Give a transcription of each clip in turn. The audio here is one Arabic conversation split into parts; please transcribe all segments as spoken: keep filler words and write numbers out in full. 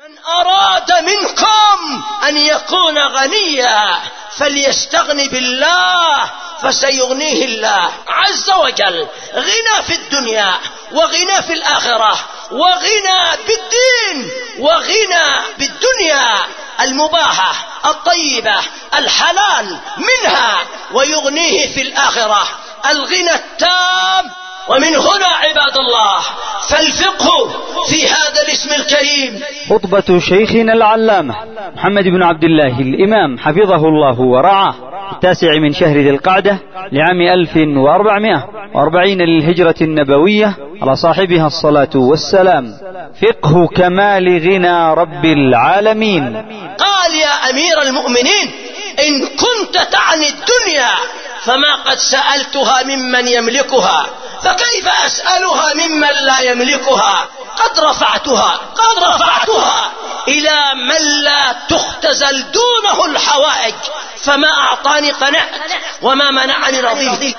من أراد منكم أن يكون غنيا فليستغن بالله فسيغنيه الله عز وجل. غنى في الدنيا وغنى في الآخرة، وغنى بالدين وغنى بالدنيا المباحة الطيبة الحلال منها، ويغنيه في الآخرة الغنى التام. ومن هنا عباد الله فالفقه في هذا الاسم الكريم. خطبة شيخنا العلامة محمد بن عبد الله الإمام حفظه الله ورعاه التاسع من شهر ذي القعدة لعام ألف وأربعمائة وأربعين للهجرة النبوية على صاحبها الصلاة والسلام. فقه كمال غنى رب العالمين. قال يا أمير المؤمنين إن كنت تعني الدنيا فما قد سألتها ممن يملكها، فكيف أسألها ممن لا يملكها؟ قد رفعتها قد رفعتها إلى من لا تختزل دونه الحوائج، فما أعطاني قنعت وما منعني رضيت.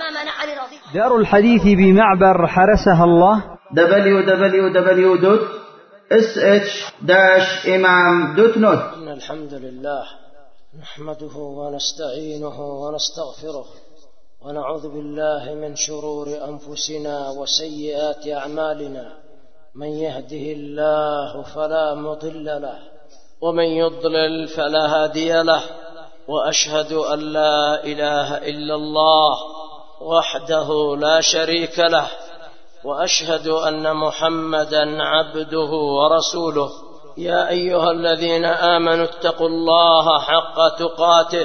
دار الحديث بمعبر حرسها الله دبليو دبليو دبليو دوت إس إتش داش إمام دوت نت. إن الحمد لله نحمده ونستعينه ونستغفره ونعوذ بالله من شرور أنفسنا وسيئات أعمالنا. من يهده الله فلا مضل له ومن يضلل فلا هادي له، وأشهد أن لا إله إلا الله وحده لا شريك له، وأشهد أن محمدا عبده ورسوله. يا أيها الذين آمنوا اتقوا الله حق تقاته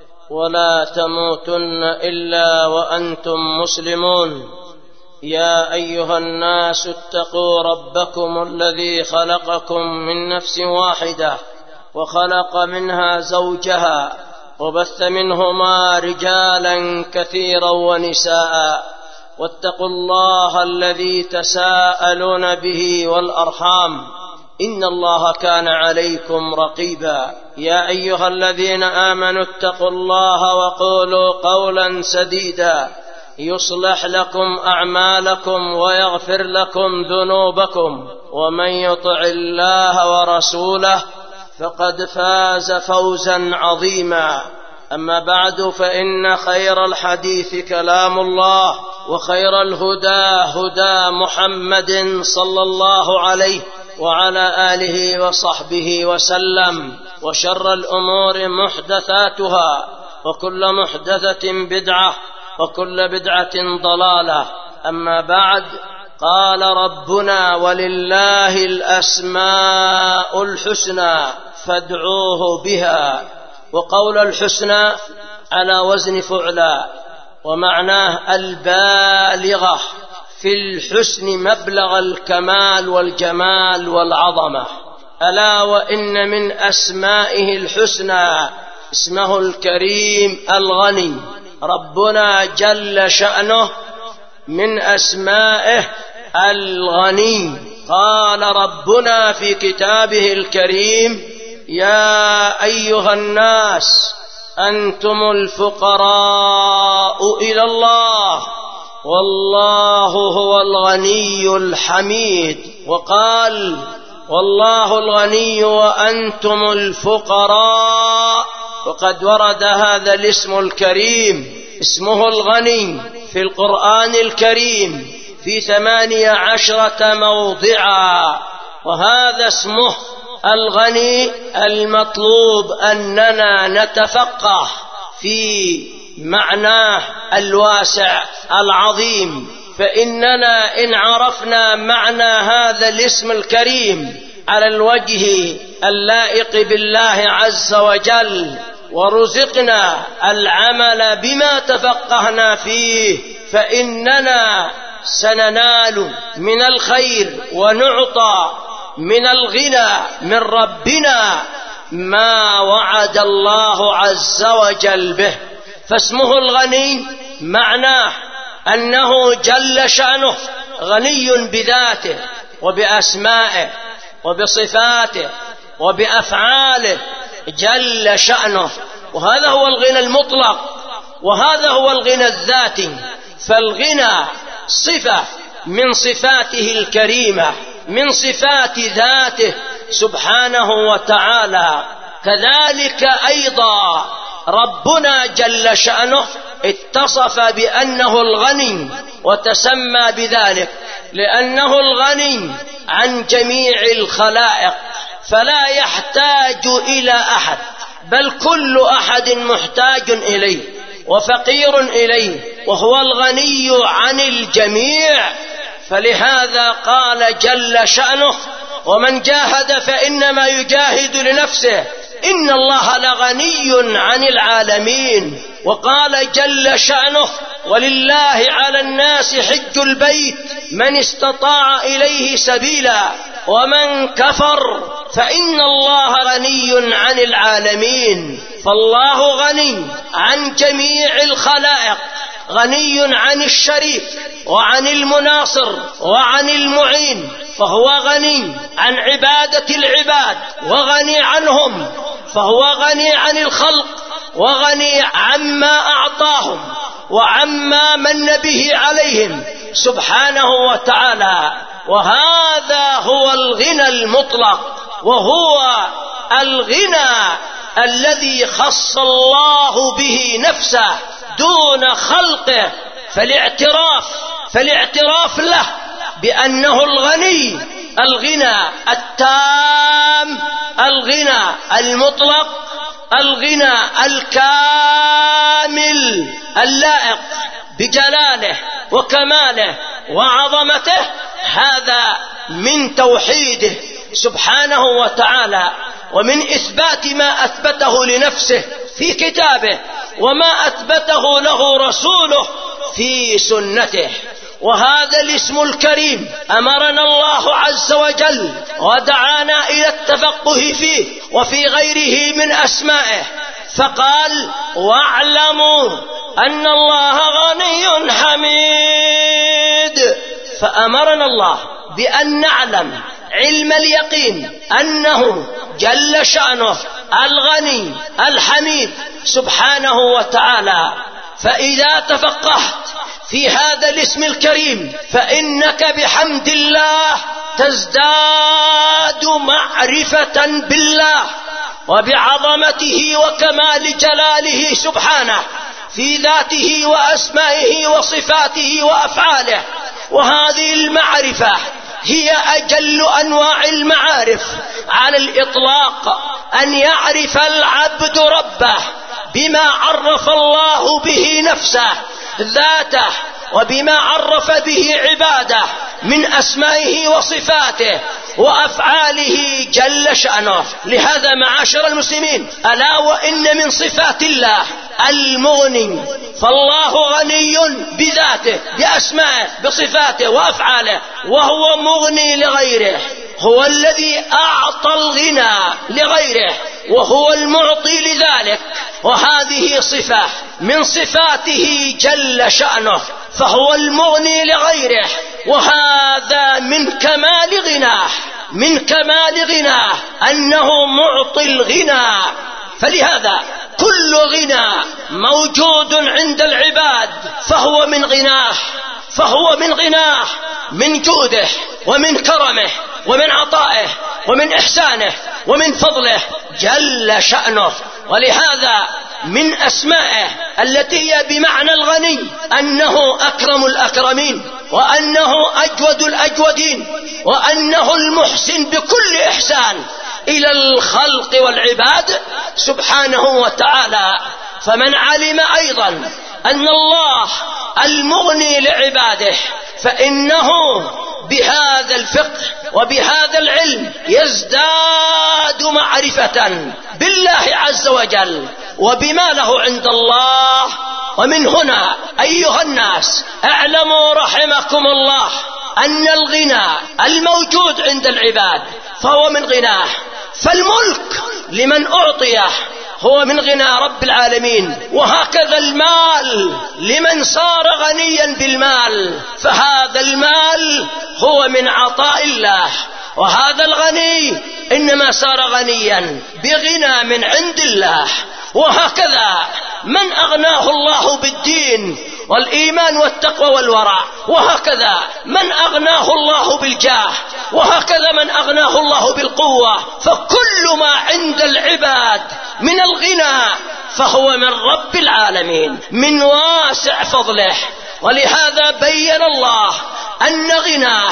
ولا تموتن إلا وأنتم مسلمون. يا أيها الناس اتقوا ربكم الذي خلقكم من نفس واحدة وخلق منها زوجها وبث منهما رجالا كثيرا ونساء، واتقوا الله الذي تساءلون به والأرحام إن الله كان عليكم رقيبا. يا أيها الذين آمنوا اتقوا الله وقولوا قولا سديدا يصلح لكم أعمالكم ويغفر لكم ذنوبكم، ومن يطع الله ورسوله فقد فاز فوزا عظيما. أما بعد، فإن خير الحديث كلام الله، وخير الهدى هدى محمد صلى الله عليه وعلى آله وصحبه وسلم، وشر الأمور محدثاتها، وكل محدثة بدعة، وكل بدعة ضلالة. أما بعد، قال ربنا ولله الأسماء الحسنى فادعوه بها. وقول الحسنى على وزن فعلا، ومعناه البالغة في الحسن مبلغ الكمال والجمال والعظمة. ألا وإن من أسمائه الحسنى اسمه الكريم الغني. ربنا جل شأنه من أسمائه الغني. قال ربنا في كتابه الكريم يا أيها الناس أنتم الفقراء إلى الله والله هو الغني الحميد. وقال والله الغني وأنتم الفقراء. وقد ورد هذا الاسم الكريم اسمه الغني في القرآن الكريم في ثمانية عشرة موضعا، وهذا اسمه الغني. المطلوب أننا نتفقه في معناه الواسع العظيم، فإننا إن عرفنا معنى هذا الاسم الكريم على الوجه اللائق بالله عز وجل، ورزقنا العمل بما تفقهنا فيه، فإننا سننال من الخير ونعطى من الغنى من ربنا ما وعد الله عز وجل به. فاسمه الغني معناه أنه جل شأنه غني بذاته وبأسمائه وبصفاته وبأفعاله جل شأنه، وهذا هو الغنى المطلق، وهذا هو الغنى الذاتي. فالغنى صفة من صفاته الكريمة، من صفات ذاته سبحانه وتعالى. كذلك أيضا ربنا جل شأنه اتصف بأنه الغني وتسمى بذلك لأنه الغني عن جميع الخلائق، فلا يحتاج إلى أحد، بل كل أحد محتاج إليه وفقير إليه، وهو الغني عن الجميع. فلهذا قال جل شأنه: ومن جاهد فإنما يجاهد لنفسه إن الله لغني عن العالمين. وقال جل شأنه: ولله على الناس حج البيت من استطاع إليه سبيلا ومن كفر فإن الله غني عن العالمين. فالله غني عن جميع الخلائق، غني عن الشريك وعن المناصر وعن المعين، فهو غني عن عبادة العباد وغني عنهم، فهو غني عن الخلق وغني عما أعطاهم وعما من به عليهم سبحانه وتعالى. وهذا هو الغنى المطلق، وهو الغنى الذي خص الله به نفسه دون خلقه. فالاعتراف فالاعتراف له بأنه الغني، الغنى التام، الغنى المطلق، الغنى الكامل اللائق بجلاله وكماله وعظمته، هذا من توحيده سبحانه وتعالى، ومن إثبات ما أثبته لنفسه في كتابه وما أثبته له رسوله في سنته. وهذا الاسم الكريم أمرنا الله عز وجل ودعانا إلى التفقه فيه وفي غيره من أسمائه، فقال: واعلموا أن الله غني حميد. فأمرنا الله بأن نعلم علم اليقين أنه جل شأنه الغني الحميد سبحانه وتعالى. فإذا تفقهت في هذا الاسم الكريم فإنك بحمد الله تزداد معرفة بالله وبعظمته وكمال جلاله سبحانه في ذاته وأسمائه وصفاته وأفعاله. وهذه المعرفة هي أجل أنواع المعارف على الإطلاق، أن يعرف العبد ربه بما عرف الله به نفسه ذاته، وبما عرف به عباده من أسمائه وصفاته وأفعاله جل شأنه. لهذا معاشر المسلمين، ألا وإن من صفات الله المغني، فالله غني بذاته بأسمائه بصفاته وأفعاله، وهو مغني لغيره، هو الذي أعطى الغنى لغيره وهو المعطي لذلك، وهذه صفة من صفاته جل شأنه، فهو المغني لغيره، وهذا من كمال غناه من كمال غناه أنه معطي الغنى. فلهذا كل غنى موجود عند العباد فهو من غناه فهو من غناه من جوده ومن كرمه ومن عطائه ومن إحسانه ومن فضله جل شأنه. ولهذا من أسمائه التي هي بمعنى الغني أنه أكرم الأكرمين، وأنه أجود الأجودين، وأنه المحسن بكل إحسان إلى الخلق والعباد سبحانه وتعالى. فمن علم أيضا أن الله المغني لعباده فإنه بهذا الفقه وبهذا العلم يزداد معرفة بالله عز وجل وبما له عند الله. ومن هنا أيها الناس اعلموا رحمكم الله أن الغنى الموجود عند العباد فهو من غناه، فالملك لمن أعطيه هو من غنى رب العالمين، وهكذا المال لمن صار غنيا بالمال فهذا المال هو من عطاء الله، وهذا الغني إنما صار غنيا بغنى من عند الله. وهكذا من أغناه الله بالدين والإيمان والتقوى والورع. وهكذا من أغناه الله بالجاه، وهكذا من أغناه الله بالقوة. فكل ما عند العباد من الغنى فهو من رب العالمين، من واسع فضله. ولهذا بين الله أن غناه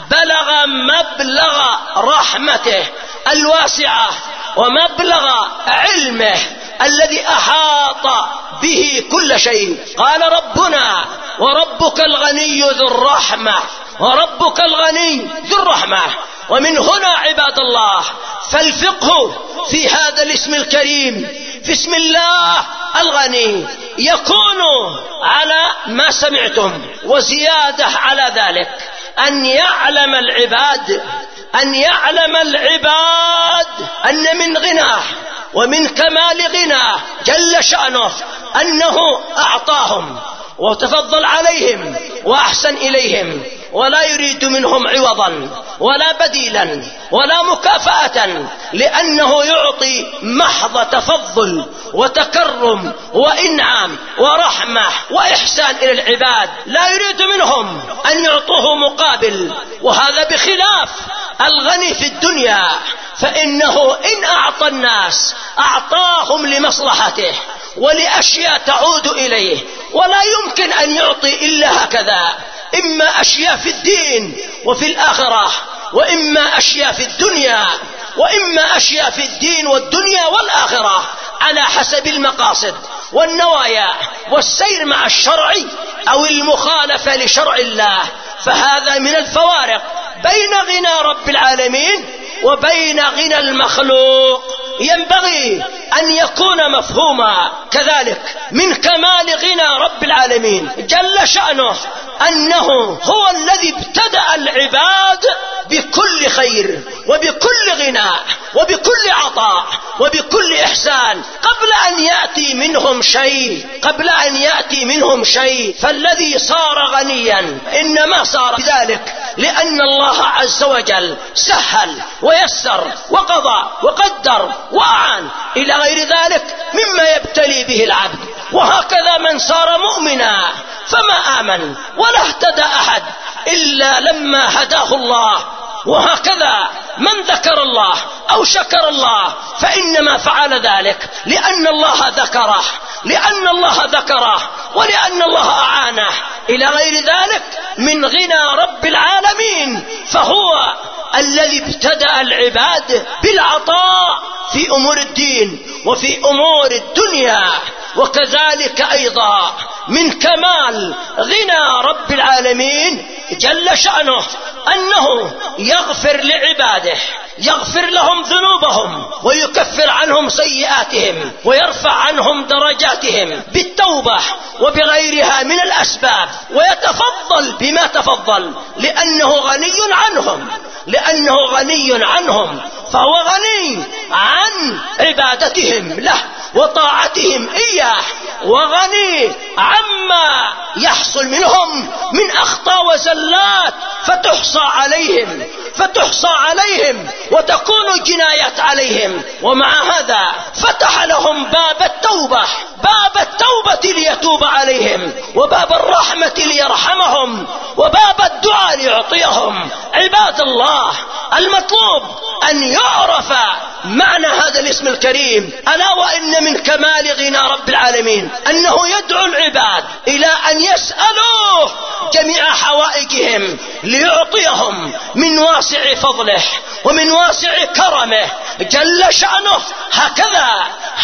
بلغ مبلغ رحمته الواسعة ومبلغ علمه الذي أحاط به كل شيء. قال ربنا: وربك الغني ذو الرحمة، وربك الغني ذو الرحمة. ومن هنا عباد الله فالفقه في هذا الاسم الكريم، في اسم الله الغني، يكون على ما سمعتم، وزيادة على ذلك أن يعلم العباد أن يعلم العباد أن من غناه ومن كمال غناه جل شأنه أنه أعطاهم وتفضل عليهم وأحسن إليهم، ولا يريد منهم عوضا ولا بديلا ولا مكافأة، لأنه يعطي محض تفضل وتكرم وإنعام ورحمة وإحسان إلى العباد، لا يريد منهم أن يعطوه مقابل. وهذا بخلاف الغني في الدنيا، فإنه إن أعطى الناس أعطاهم لمصلحته ولأشياء تعود إليه، ولا يمكن أن يعطي إلا هكذا، إما أشياء في الدين وفي الآخرة، وإما أشياء في الدنيا، وإما أشياء في الدين والدنيا والآخرة، على حسب المقاصد والنوايا والسير مع الشرع أو المخالفة لشرع الله. فهذا من الفوارق بين غنى رب العالمين وبين غنى المخلوق، ينبغي أن يكون مفهوما. كذلك من كمال غنى رب العالمين جل شأنه أنه هو الذي ابتدأ العباد بكل خير وبكل غنى وبكل عطاء وبكل إحسان قبل أن يأتي منهم شيء قبل أن يأتي منهم شيء. فالذي صار غنيا إنما صار بذلك لأن الله عز وجل سهل ويسر وقضى وقدر وأعان إلى غير ذلك مما يبتلي به العبد. وهكذا من صار مؤمنا فما آمن ولا اهتدى أحد إلا لما هداه الله. وهكذا من ذكر الله أو شكر الله فإنما فعل ذلك لأن الله ذكره لأن الله ذكره ولأن الله أعانه إلى غير ذلك من غنى رب العالمين. فهو الذي ابتدأ العباد بالعطاء في أمور الدين وفي أمور الدنيا. وكذلك أيضا من كمال غنى رب العالمين جل شأنه أنه يغفر لعباده، يغفر لهم ذنوبهم ويكفر عنهم سيئاتهم ويرفع عنهم درجاتهم بالتوبة وبغيرها من الأسباب، ويتفضل بما تفضل لأنه غني عنهم لأنه غني عنهم فهو غني عن عبادتهم له وطاعتهم إياه، وغني عما يحصل منهم من أخطاء وزلات فتحصى عليهم فتحصى عليهم وتكون جنايات عليهم. ومع هذا فتح لهم باب التوبة باب التوبة ليتوب عليهم، وباب الرحمة ليرحمهم، وباب الدعاء ليعطيهم. عباد الله، المطلوب أن يعرف معنى هذا الاسم الكريم، ألا وإن من كمال غنى رب العالمين أنه يدعو العباد إلى أن يسألوه جميع حوائجهم ليعطيهم من واسع فضله ومن واسع كرمه جل شأنه. هكذا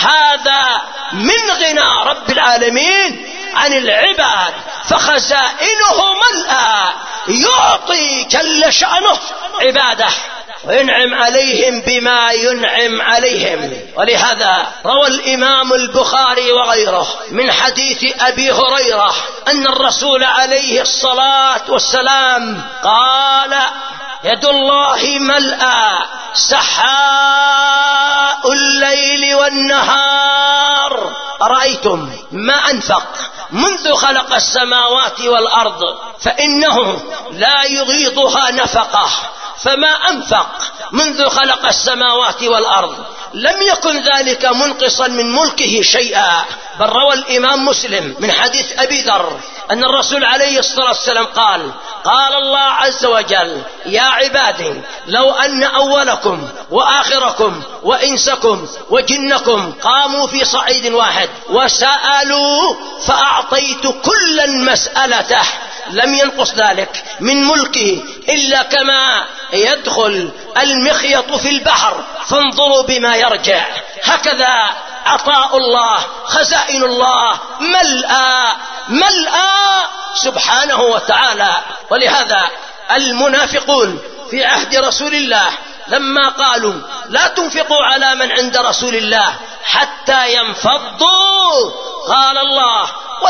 هذا من غنى رب العالمين عن العباد، فخزائنه ملأى يعطي جل شأنه عباده وينعم عليهم بما ينعم عليهم. ولهذا روى الإمام البخاري وغيره من حديث أبي هريرة أن الرسول عليه الصلاة والسلام قال: يد الله ملأى سحاء الليل والنهار، أرأيتم ما أنفق منذ خلق السماوات والأرض فإنه لا يغيضها نفقه، فما أنفق منذ خلق السماوات والأرض لم يكن ذلك منقصا من ملكه شيئا، بل روى الإمام مسلم من حديث أبي ذر أن الرسول عليه الصلاة والسلام قال: قال الله عز وجل: يا عبادي لو أن أولكم وآخركم وإنسكم وجنكم قاموا في صعيد واحد وسألوا فأعطيت كلا مسألته لم ينقص ذلك من ملكه إلا كما يدخل المخيط في البحر فانظروا بما يرجع. هكذا عطاء الله، خزائن الله ملأى ملأى سبحانه وتعالى. ولهذا المنافقون في عهد رسول الله لما قالوا: لا تنفقوا على من عند رسول الله حتى ينفضوا، قال الله: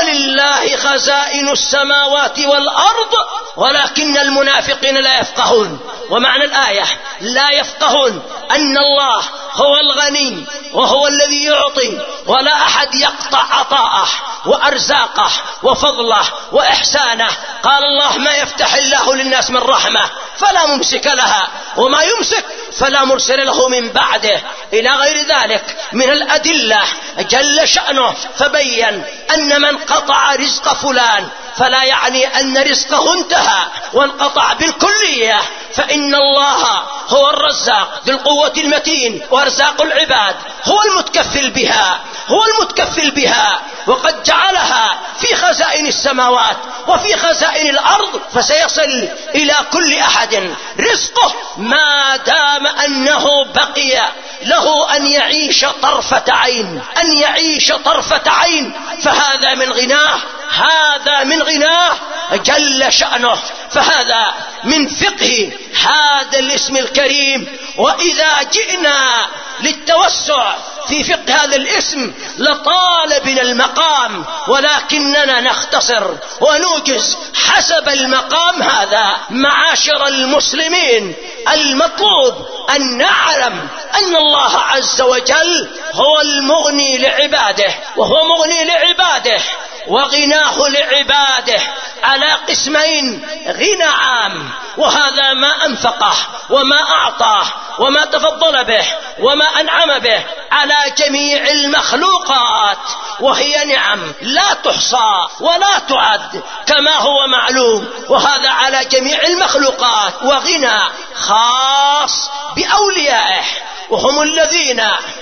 ولله خزائن السماوات والأرض ولكن المنافقين لا يفقهون. ومعنى الآية لا يفقهون أن الله هو الغني وهو الذي يعطي، ولا أحد يقطع عطاءه وأرزاقه وفضله وإحسانه. قال الله: ما يفتح الله للناس من رحمة فلا ممسك لها وما يمسك فلا مرسل له من بعده، إلى غير ذلك من الأدلة جل شأنه. فبين أن من قطع رزق فلان فلا يعني أن رزقه انتهى وانقطع بالكلية، فإن الله هو الرزاق ذو القوة المتين، وأرزاق العباد هو المتكفل بها هو المتكفل بها وقد جعلها في خزائن السماوات وفي خزائن الأرض، فسيصل إلى كل أحد رزقه ما دام أنه بقي له أن يعيش طرفة عين أن يعيش طرفة عين فهذا من غناه هذا من غناه جل شأنه. فهذا من فقه هذا الاسم الكريم. وإذا جئنا للتوسع في فقه هذا الاسم لطال بنا المقام، ولكننا نختصر ونوجز حسب المقام هذا. معاشر المسلمين، المطلوب أن نعلم أن الله عز وجل هو المغني لعباده، وهو مغني لعباده وغناه لعباده على قسمين: غنى عام، وهذا ما أنفقه وما أعطاه وما تفضل به وما أنعم به على جميع المخلوقات، وهي نعم لا تحصى ولا تعد كما هو معلوم، وهذا على جميع المخلوقات. وغنى خاص بأوليائه، وهم الذين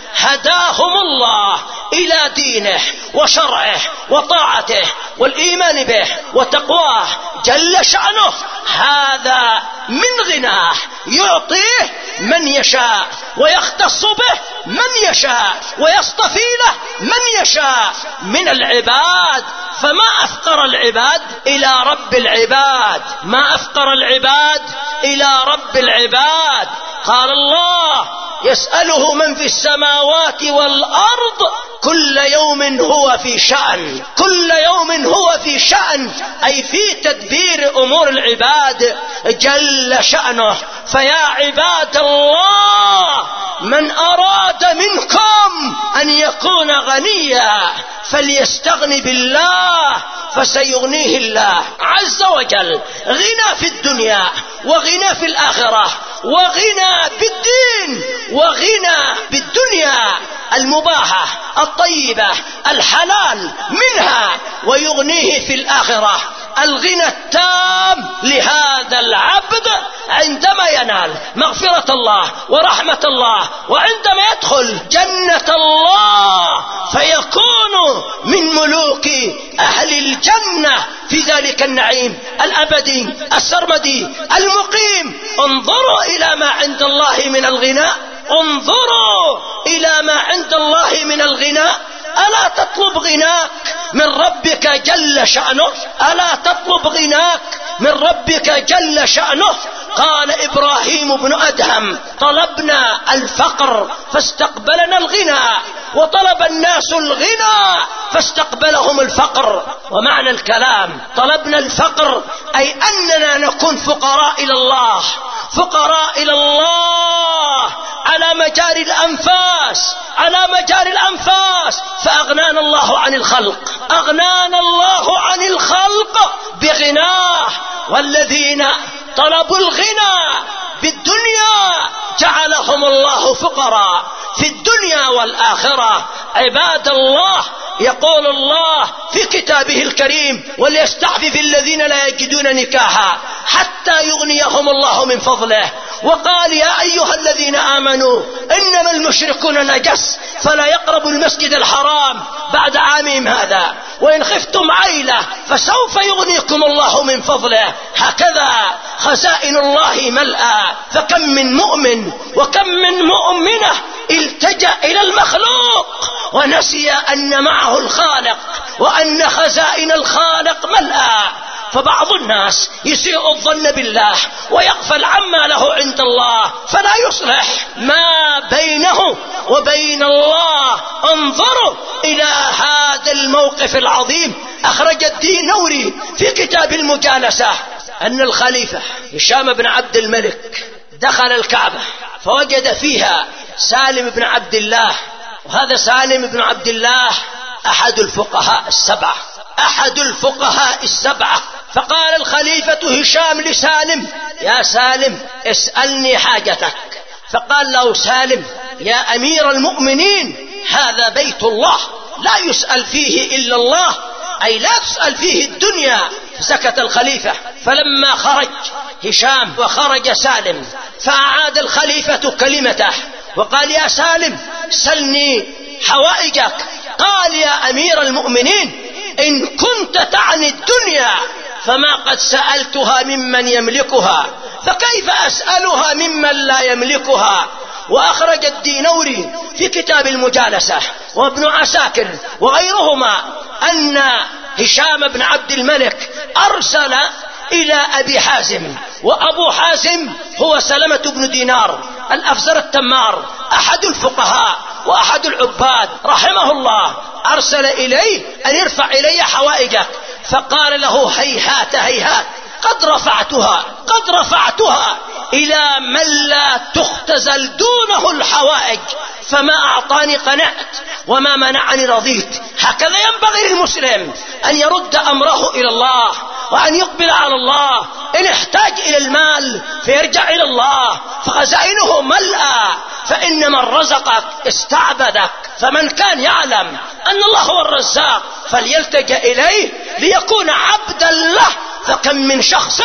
هداهم الله إلى دينه وشرعه وطاعته والإيمان به وتقواه جل شأنه. هذا من غناه، يعطيه من يشاء ويختص به من يشاء ويصطفي له من يشاء من العباد. فما أفقر العباد إلى رب العباد ما أفقر العباد إلى رب العباد. قال الله: يسأله من في السماوات والأرض كل يوم هو في شأن كل يوم هو في شأن أي في تدبير أمور العباد جل شأنه. فيا عباد الله، من أراد منكم أن يكون غنيا فليستغني بالله فسيغنيه الله عز وجل. غنى في الدنيا وغنى في الآخرة، وغنى بالدين وغنى بالدنيا المباحة الطيبة الحلال منها، ويغنيه في الآخرة. الغنى التام لهذا العبد عندما ينال مغفرة الله ورحمة الله، وعندما يدخل جنة الله فيكون من ملوك أهل الجنة في ذلك النعيم الأبدي السرمدي المقيم. انظروا إلى ما عند الله من الغنى انظروا إلى ما عند الله من الغنى. ألا تطلب غناك من ربك جل شأنه ألا تطلب غناك من ربك جل شأنه. قال إبراهيم بن أدهم: طلبنا الفقر فاستقبلنا الغنى، وطلب الناس الغنى فاستقبلهم الفقر. ومعنى الكلام طلبنا الفقر أي أننا نكون فقراء إلى الله فقراء إلى الله على مجاري الأنفاس على مجاري الأنفاس فأغنانا الله عن الخلق أغنانا الله عن الخلق بغناه. والذين طلبوا الغنى بالدنيا جعلهم الله فقراء في الدنيا والآخرة. عباد الله، يقول الله في كتابه الكريم: وليستعفف الذين لا يجدون نكاحا حتى يغنيهم الله من فضله. وقال: يا أيها الذين آمنوا إنما المشركون نجس فلا يقربوا المسجد الحرام بعد عامهم هذا، وإن خفتم عيلة فسوف يغنيكم الله من فضله. هكذا خزائن الله ملأى. فكم من مؤمن وكم من مؤمنة التجأ إلى المخلوق ونسي أن معه الخالق، وأن خزائن الخالق ملأى. فبعض الناس يسيء الظن بالله ويغفل عما له عند الله، فلا يصلح ما بينه وبين الله. انظروا إلى هذا الموقف العظيم. أخرج الدينوري في كتاب المجالسة أن الخليفة هشام بن عبد الملك دخل الكعبة فوجد فيها سالم بن عبد الله، وهذا سالم بن عبد الله أحد الفقهاء السبعة أحد الفقهاء السبعة فقال الخليفة هشام لسالم: يا سالم اسألني حاجتك. فقال له سالم: يا أمير المؤمنين، هذا بيت الله لا يسأل فيه إلا الله، أي لا تسأل فيه الدنيا. فسكت الخليفة. فلما خرج هشام وخرج سالم فأعاد الخليفة كلمته وقال: يا سالم سلني حوائجك. قال: يا أمير المؤمنين، إن كنت تعني الدنيا فما قد سألتها ممن يملكها، فكيف أسألها ممن لا يملكها؟ وأخرج الدينوري في كتاب المجالسة وابن عساكر وغيرهما أن هشام بن عبد الملك أرسل إلى أبي حازم، وأبو حازم هو سلمة بن دينار الأفزر التمار أحد الفقهاء وأحد العباد رحمه الله. أرسل إليه أن يرفع إلي حوائجك، فقال له: هيهات هيهات، قد رفعتها قد رفعتها إلى من لا تختزل دونه الحوائج، فما أعطاني قنعت وما منعني رضيت. هكذا ينبغي للمسلم أن يرد أمره إلى الله وأن يقبل على الله. إن احتاج إلى المال فيرجع إلى الله، فخزائنه ملأى. فإن من رزقك استعبدك، فمن كان يعلم أن الله هو الرزاق فليلتجأ إليه ليكون عبدا له. فكم من شخص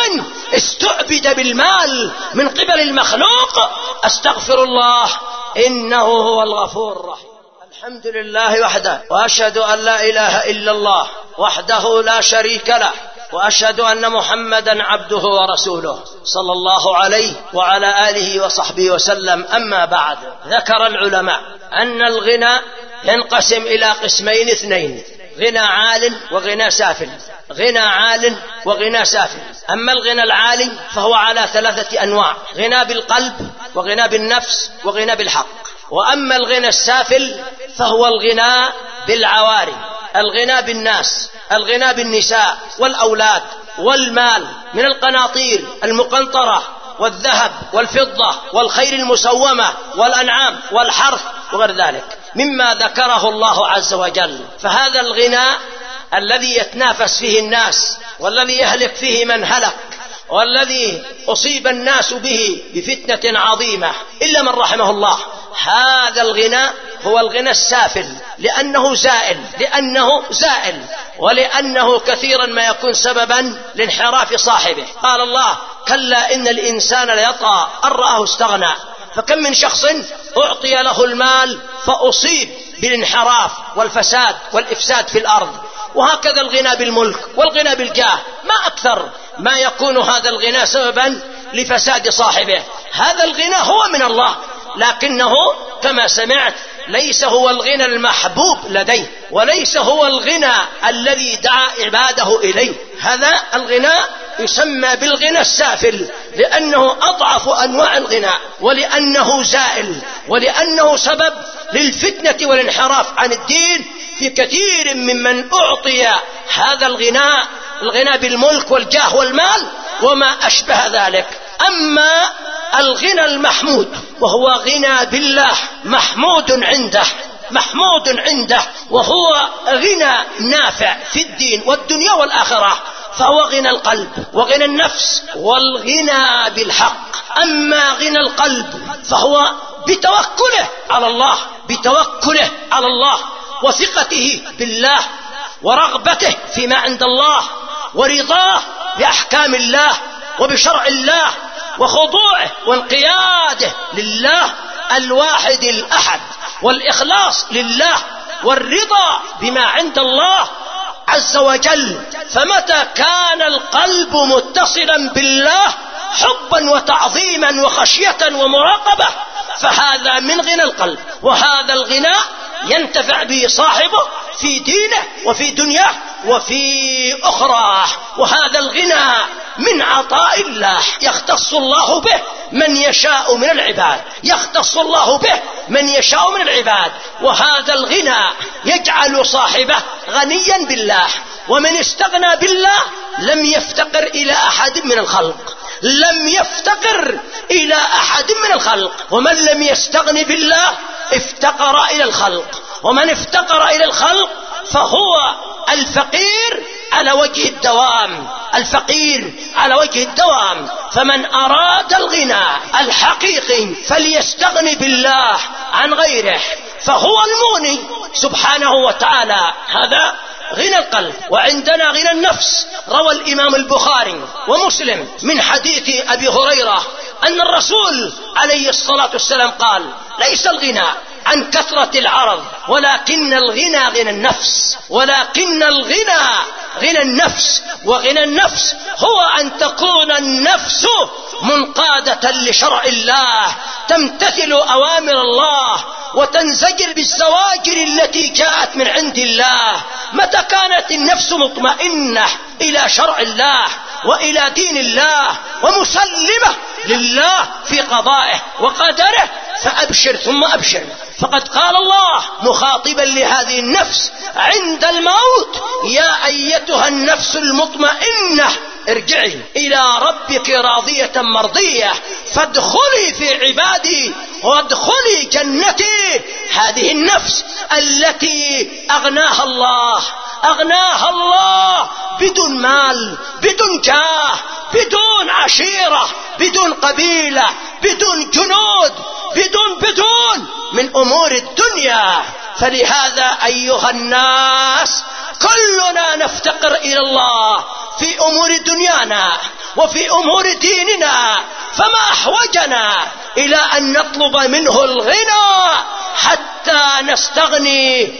استعبد بالمال من قبل المخلوق. أستغفر الله، إنه هو الغفور الرحيم. الحمد لله وحده، وأشهد أن لا إله إلا الله وحده لا شريك له، وأشهد أن محمدا عبده ورسوله صلى الله عليه وعلى آله وصحبه وسلم. أما بعد، ذكر العلماء أن الغنى ينقسم إلى قسمين اثنين: غنى عال وغنى سافل. غنى عال وغنى سافل. أما الغنى العالي فهو على ثلاثة أنواع: غنى بالقلب، وغنى بالنفس، وغنى بالحق. وأما الغنى السافل فهو الغنى بالعواري، الغنى بالناس، الغنى بالنساء والأولاد والمال من القناطير المقنطرة والذهب والفضة والخيل المسومة والأنعام والحرث وغير ذلك مما ذكره الله عز وجل. فهذا الغنى الذي يتنافس فيه الناس، والذي يهلك فيه من هلك، والذي أصيب الناس به بفتنة عظيمة إلا من رحمه الله، هذا الغنى هو الغنى السافل، لأنه زائل لأنه زائل ولأنه كثيرا ما يكون سببا لانحراف صاحبه. قال الله: كلا إن الإنسان ليطغى أن رآه استغنى. فكم من شخص أعطي له المال فأصيب بالانحراف والفساد والإفساد في الأرض. وهكذا الغنى بالملك والغنى بالجاه، ما أكثر ما يكون هذا الغنى سببا لفساد صاحبه. هذا الغنى هو من الله، لكنه كما سمعت ليس هو الغنى المحبوب لديه، وليس هو الغنى الذي دعا عباده إليه. هذا الغنى يسمى بالغنى السافل، لأنه أضعف أنواع الغنى، ولأنه زائل، ولأنه سبب للفتنة والانحراف عن الدين في كثير ممن أعطي هذا الغنى، الغنى بالملك والجاه والمال وما أشبه ذلك. أما الغنى المحمود وهو غنى بالله، محمود عنده محمود عنده وهو غنى نافع في الدين والدنيا والآخرة، فهو غنى القلب وغنى النفس والغنى بالحق. أما غنى القلب فهو بتوكله على الله بتوكله على الله وثقته بالله ورغبته فيما عند الله ورضاه بأحكام الله وبشرع الله وخضوعه وانقياده لله الواحد الأحد والإخلاص لله والرضا بما عند الله عز وجل. فمتى كان القلب متصلا بالله حبا وتعظيما وخشية ومراقبة فهذا من غنى القلب، وهذا الغناء ينتفع به صاحبه في دينه وفي دنياه وفي أخرى. وهذا الغنى من عطاء الله يختص الله به من يشاء من العباد يختص الله به من يشاء من العباد. وهذا الغنى يجعل صاحبه غنيا بالله، ومن استغنى بالله لم يفتقر إلى أحد من الخلق لم يفتقر إلى أحد من الخلق. ومن لم يستغن بالله افتقر إلى الخلق، ومن افتقر إلى الخلق فهو الفقير على وجه الدوام الفقير على وجه الدوام. فمن أراد الغنى الحقيقي فليستغن بالله عن غيره فهو المغني سبحانه وتعالى. هذا غنى القلب. وعندنا غنى النفس. روى الإمام البخاري ومسلم من حديث أبي هريرة أن الرسول عليه الصلاة والسلام قال: ليس الغنى عن كثرة العرض ولكن الغنى غنى النفس ولكن الغنى غنى النفس وغنى النفس هو أن تكون النفس منقادة لشرع الله تمتثل أوامر الله وتنزجر بالزواجر التي جاءت من عند الله. متى كانت النفس مطمئنة إلى شرع الله وإلى دين الله ومسلمة لله في قضائه وقدره فأبشر ثم أبشر. فقد قال الله مخاطبا لهذه النفس عند الموت: يا أيتها النفس المطمئنة ارجعي إلى ربك راضية مرضية فادخلي في عبادي وادخلي جنتي. هذه النفس التي أغناها الله أغناها الله بدون مال بدون جاه بدون عشيرة بدون قبيلة بدون جنود بدون بدون من أمور الدنيا. فلهذا أيها الناس كلنا نفتقر إلى الله في أمور دنيانا وفي أمور ديننا، فما أحوجنا إلى أن نطلب منه الغنى حتى نستغني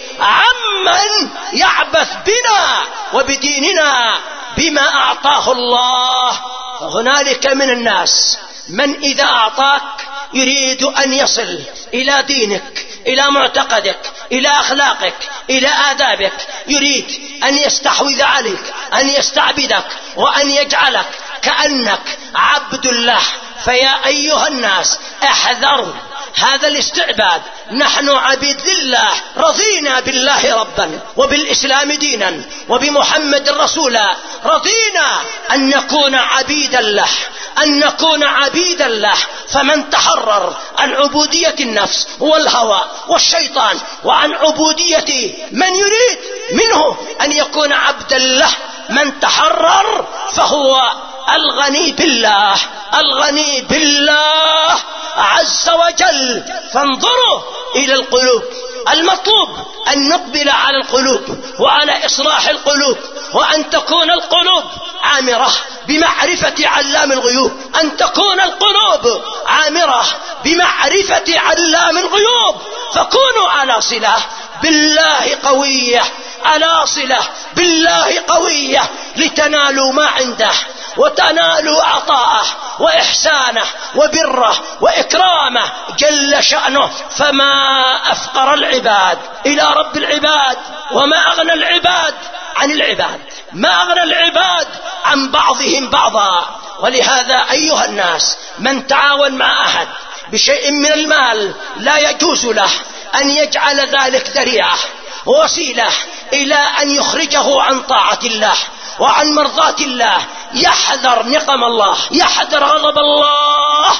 عمن يعبث بنا وبديننا بما أعطاه الله. هنالك من الناس من إذا أعطاك يريد أن يصل إلى دينك إلى معتقدك إلى أخلاقك إلى آدابك، يريد أن يستحوذ عليك أن يستعبدك وأن يجعلك كأنك عبد الله. فيا أيها الناس احذروا هذا الاستعباد. نحن عبيد لله رضينا بالله ربا وبالإسلام دينا وبمحمد رسولا، رضينا أن نكون عبيدا له أن نكون عبيدا له. فمن تحرر عن عبودية النفس والهوى والشيطان وعن عبودية من يريد منه أن يكون عبدا له، من تحرر فهو الغني بالله الغني بالله عز وجل. فانظروا إلى القلوب. المطلوب أن نقبل على القلوب وعلى إصلاح القلوب، وأن تكون القلوب عامرة بمعرفة علام الغيوب أن تكون القلوب عامرة بمعرفة علام الغيوب. فكونوا على صلة بالله قوية على صلة بالله قوية لتنالوا ما عنده وتنالوا عطاءه وإحسانه وبره وإكرامه جل شأنه. فما أفقر العباد إلى رب العباد، وما أغنى العباد عن العباد، ما أغنى العباد عن بعضهم بعضا. ولهذا أيها الناس من تعاون مع أحد بشيء من المال لا يجوز له أن يجعل ذلك ذريعة ووسيلة إلى أن يخرجه عن طاعة الله وعن مرضاة الله. يحذر نقم الله يحذر غضب الله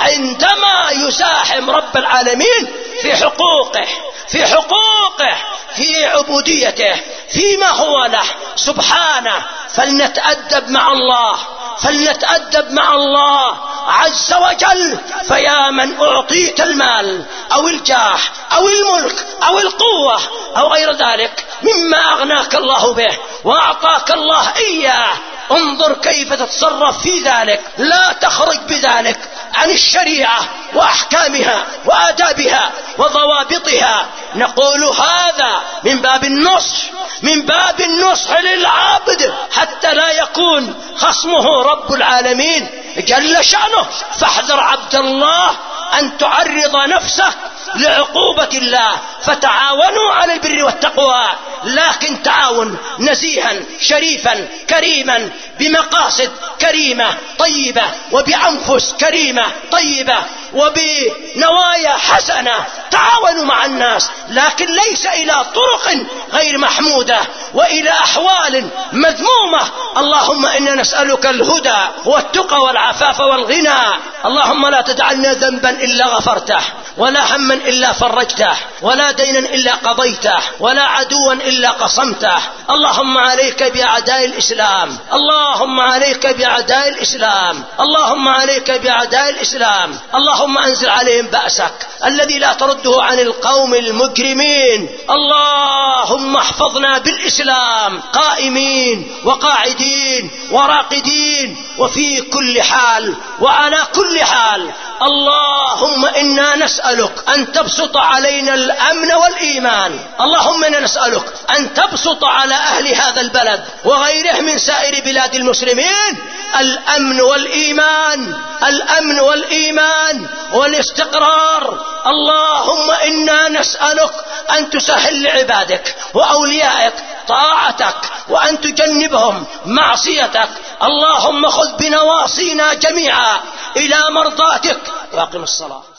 عندما يزاحم رب العالمين في حقوقه في حقوقه في عبوديته فيما هو له سبحانه. فلنتأدب مع الله فلنتأدب مع الله عز وجل. فيا من أعطيت المال أو الجاه أو الملك أو القوة أو غير ذلك مما أغناك الله به وأعطاك الله إياه، انظر كيف تتصرف في ذلك، لا تخرج بذلك عن الشريعة وأحكامها وآدابها وضوابطها. نقول هذا من باب النصح، من باب النصح للعبد حتى لا يكون خصمه رب العالمين جل شأنه. فاحذر عبد الله أن تعرض نفسك لعقوبة الله، فتعاونوا على البر والتقوى، لكن تعاون نزيها شريفا كريما بمقاصد كريمة طيبة وبأنفس كريمة طيبة وبنوايا حسنة. تعاونوا مع الناس، لكن ليس إلى طرق غير محمودة وإلى أحوال مذمومة. اللهم إنا نسألك الهدى والتقى والعفاف والغنى. اللهم لا تجعلنا ذنبا إلا غفرته، ولا هما إلا فرجته، ولا دينا إلا قضيته، ولا عدوا إلا قصمته. اللهم عليك بأعداء الإسلام، اللهم عليك بأعداء الإسلام، اللهم عليك بأعداء الإسلام. اللهم أنزل عليهم بأسك الذي لا ترده عن القوم المجرمين. اللهم احفظنا بالإسلام قائمين وقاعدين وراقدين وفي كل حال وعلى كل حال. اللهم إنا نسألك أن تبسط علينا الأمن والإيمان. اللهم إنا نسألك أن تبسط على أهل هذا البلد وغيره من سائر بلاد المسلمين الأمن والإيمان، الأمن والإيمان والاستقرار. اللهم إنا نسألك أن تسهل لعبادك وأوليائك طاعتك وأن تجنبهم معصيتك. اللهم خذ بنواصينا جميعا إلى مرضاتك. واقم الصلاة.